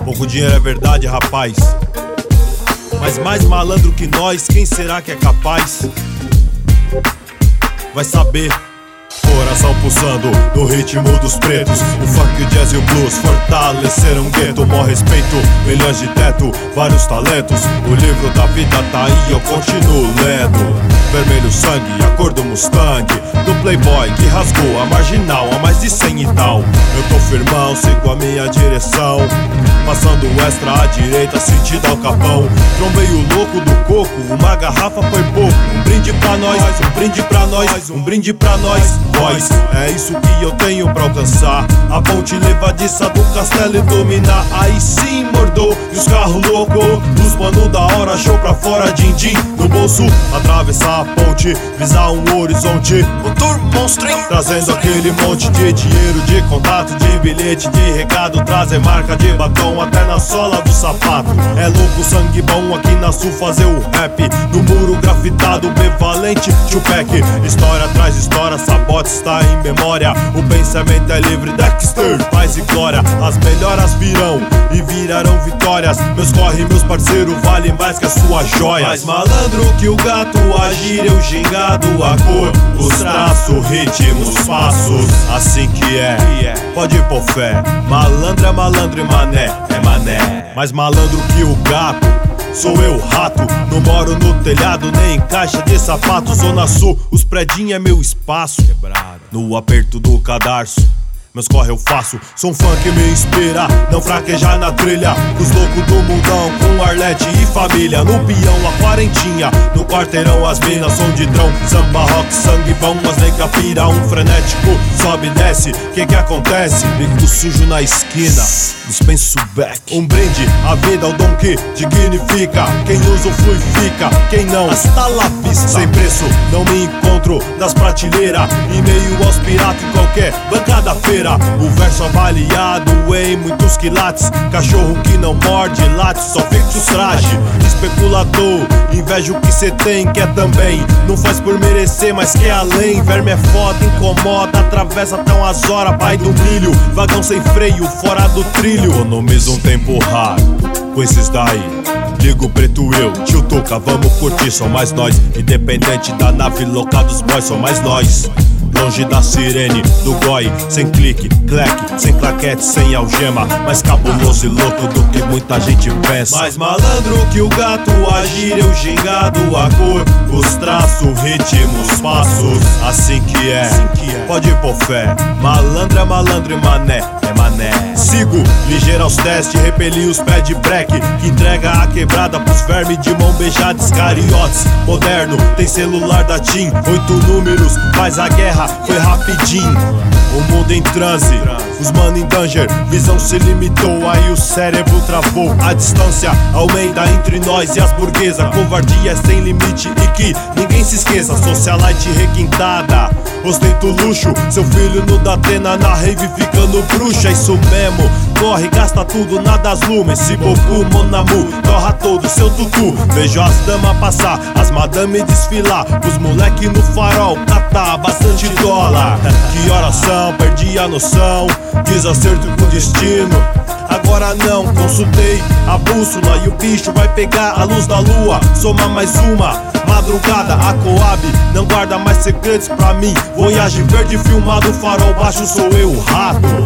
Pouco dinheiro é verdade, rapaz, mas mais malandro que nós, quem será que é capaz? Vai saber. Coração pulsando no ritmo dos pretos. O funk, o jazz e o blues fortaleceram um gueto. Mó respeito, milhões de teto, vários talentos. O livro da vida tá aí, eu continuo lendo. Vermelho sangue, a cor do Mustang, do playboy que rasgou a marginal, a mais de 100 e tal. Eu tô firmão, sigo a minha direção, passando o extra à direita, sentido ao capão. Trombei o louco do coco, uma garrafa foi pouco. Um brinde pra nós, um brinde pra nós, um brinde pra nós. Voz, é isso que eu tenho pra alcançar. A ponte levadiça do castelo e dominar. Aí sim mordou, e os carros loucos, os mano da hora, show pra fora, din-din no bolso. Atravessar a ponte, visar um horizonte, o tour monstrinho, trazendo aquele monte de dinheiro, de contato, de bilhete, de recado. Trazer marca de batom até na sola do sapato. É louco, sangue bom aqui na sul fazer o rap. No muro grafitado, Bevalente, Tupac. História atrás história, sabote está em memória. O pensamento é livre, Dexter, paz e glória. As melhoras virão e virarão vitórias. Meus corre, meus parceiros, vale mais que as suas joias. Mais malandro que o gato, agir eu gingado. A cor, os traços, ritmos, passos. Assim que é, pode pôr fé. Malandro é malandro e mané é mané. Mais malandro que o gato, sou eu, rato. Não moro no telhado, nem em caixa de sapato. Zona Sul, os predinhos é meu espaço. No aperto do cadarço, meus corre eu faço. Som funk me inspira, não fraquejar na trilha. Os loucos do mundão, com Arlete e família. No peão a quarentinha, no quarteirão as minas. Som de drão, samba, rock, sangue bom. As nega pira, um frenético, sobe e desce. Que acontece? Bico sujo na esquina, dispenso back. Um brinde, a vida, o dom que dignifica. Quem usa o flui fica, quem não, hasta la vista. Sem preço, não me encontro nas prateleiras. E meio aos piratas em qualquer bancada feira. O verso avaliado em muitos quilates. Cachorro que não morde, late, só fica os trajes. Especulador, inveja o que cê tem, quer também. Não faz por merecer, mas quer além. Verme é foda, incomoda, atravessa até umas horas. Pai do milho, vagão sem freio, fora do trilho. Economiza um tempo raro com esses daí. Ligo preto eu, tio Tuca, vamos curtir, só mais nós. Independente da nave louca dos boys, só mais nós. Longe da sirene, do goi, sem clique, cleque, sem claquete, sem algema. Mais cabuloso e louco do que muita gente pensa. Mais malandro que o gato, agir eu gingado. A cor, os traços, ritmos, passos. Assim que é, pode pôr fé. Malandro é malandro e mané é mané. Sigo, ligeiro aos testes, repeli os pés de breque. Que entrega a quebrada pros vermes de mão beijada. Iscariotes, moderno, tem celular da TIM. 8 números, faz a guerra, foi rapidinho. O mundo em transe, os mano em danger. Visão se limitou, aí o cérebro travou. A distância aumenta entre nós e as burguesas. Covardia é sem limite e que ninguém se esqueça. Socialite requintada, ostento luxo. Seu filho no Datena na rave ficando bruxa. Isso mesmo, corre, gasta tudo, nada as lumes. Se Boku, Monamu, torra todo seu tutu. Vejo as damas passar, as madame desfilar. Os moleque no farol, catar bastante dólar. Que horas são? Perdi a noção, desacerto com destino. Agora não, consultei a bússola e o bicho vai pegar a luz da lua. Soma mais uma, madrugada, a Coab não guarda mais segredos pra mim. Voyage verde filmado, farol baixo, sou eu, rato.